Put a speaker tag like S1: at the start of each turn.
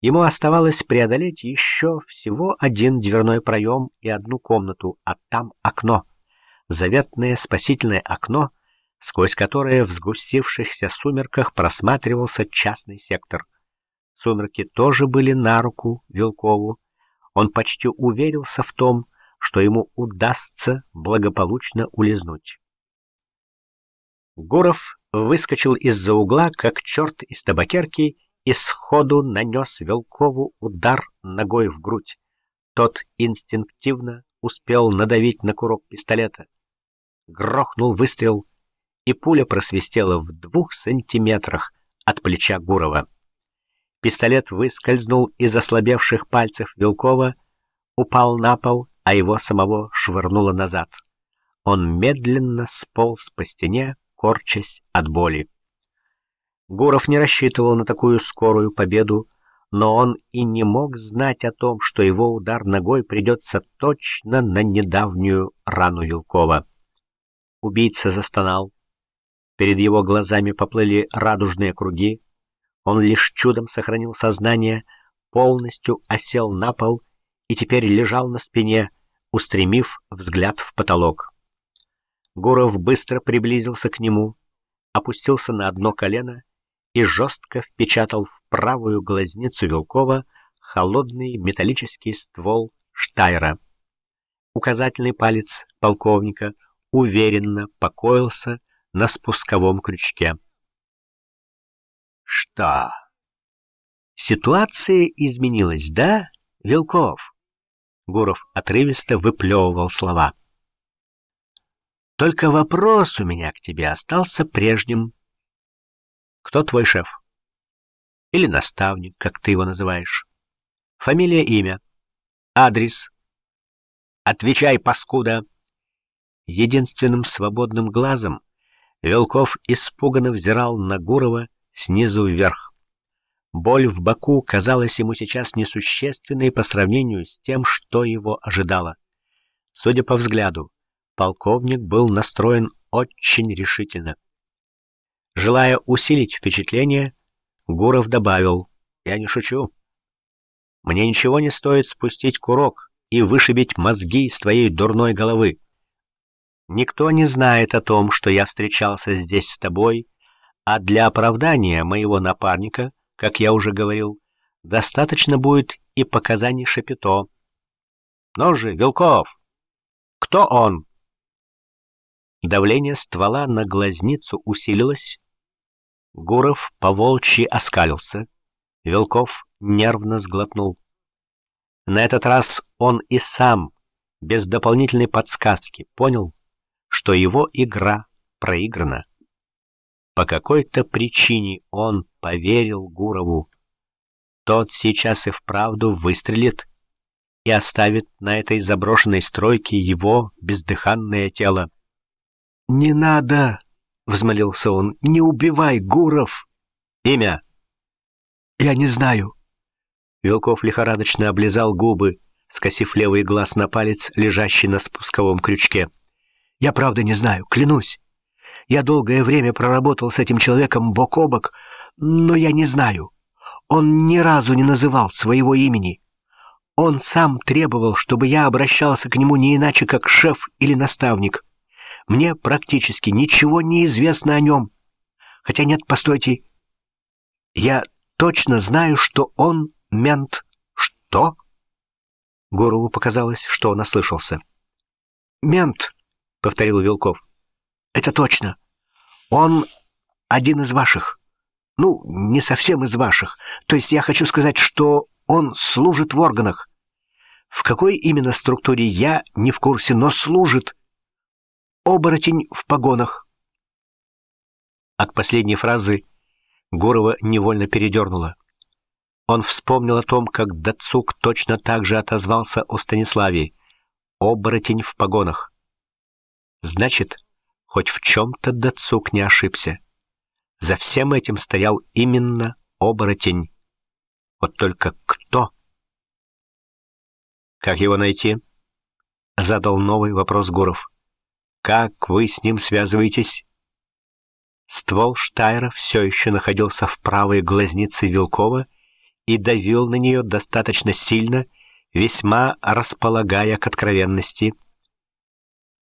S1: Ему оставалось преодолеть еще всего один дверной проем и одну комнату, а там окно. Заветное спасительное окно, сквозь которое в сгустившихся сумерках просматривался частный сектор. Сумерки тоже были на руку Вилкову. Он почти уверился в том, что ему удастся благополучно улизнуть. Гуров выскочил из-за угла, как черт из табакерки, и сходу нанес Вилкову удар ногой в грудь. Тот инстинктивно успел надавить на курок пистолета. Грохнул выстрел, и пуля просвистела в 2 сантиметрах от плеча Гурова. Пистолет выскользнул из ослабевших пальцев Вилкова, упал на пол, а его самого швырнуло назад. Он медленно сполз по стене, корчась от боли. Гуров не рассчитывал на такую скорую победу, но он и не мог знать о том, что его удар ногой придется точно на недавнюю рану Вилкова. Убийца застонал. Перед его глазами поплыли радужные круги. Он лишь чудом сохранил сознание, полностью осел на пол и теперь лежал на спине, устремив взгляд в потолок. Гуров быстро приблизился к нему, опустился на одно колено и жестко впечатал в правую глазницу Вилкова холодный металлический ствол Штайра. Указательный палец полковника уверенно покоился на спусковом крючке. «Что? Ситуация изменилась, да, Вилков?» Гуров отрывисто выплевывал слова. «Только вопрос у меня к тебе остался прежним. Кто твой шеф? Или наставник, как ты его называешь? Фамилия, имя, адрес. Отвечай, паскуда!» Единственным свободным глазом Вилков испуганно взирал на Гурова снизу вверх. Боль в боку казалась ему сейчас несущественной по сравнению с тем, что его ожидало. Судя по взгляду, полковник был настроен очень решительно. Желая усилить впечатление, Гуров добавил: «Я не шучу. Мне ничего не стоит спустить курок и вышибить мозги из твоей дурной головы. Никто не знает о том, что я встречался здесь с тобой, а для оправдания моего напарника, как я уже говорил, достаточно будет и показаний Шапито. Ну же, Вилков, кто он?» Давление ствола на глазницу усилилось. Гуров по-волчьи оскалился. Вилков нервно сглотнул. На этот раз он и сам, без дополнительной подсказки, понял, что его игра проиграна. По какой-то причине он поверил Гурову. Тот сейчас и вправду выстрелит и оставит на этой заброшенной стройке его бездыханное тело. «Не надо!» — взмолился он. «Не убивай, Гуров!» «Имя?» «Я не знаю». Вилков лихорадочно облизал губы, скосив левый глаз на палец, лежащий на спусковом крючке. «Я правда не знаю, клянусь. Я долгое время проработал с этим человеком бок о бок, но я не знаю. Он ни разу не называл своего имени. Он сам требовал, чтобы я обращался к нему не иначе, как шеф или наставник. Мне практически ничего не известно о нем. Хотя нет, постойте. Я точно знаю, что он мент». «Что?» Гурову показалось, что он ослышался. «Мент», — повторил Вилков. «Это точно. Он один из ваших. Ну, не совсем из ваших. То есть я хочу сказать, что он служит в органах. В какой именно структуре я не в курсе, но служит. Оборотень в погонах». От последней фразы Гурова невольно передернуло. Он вспомнил о том, как Дацук точно так же отозвался о Станиславе. Оборотень в погонах. Значит, хоть в чем-то Дацук не ошибся. За всем этим стоял именно оборотень. Вот только кто? «Как его найти?» — задал новый вопрос Гуров. «Как вы с ним связываетесь?» Ствол Штайра все еще находился в правой глазнице Вилкова, и давил на нее достаточно сильно, весьма располагая к откровенности,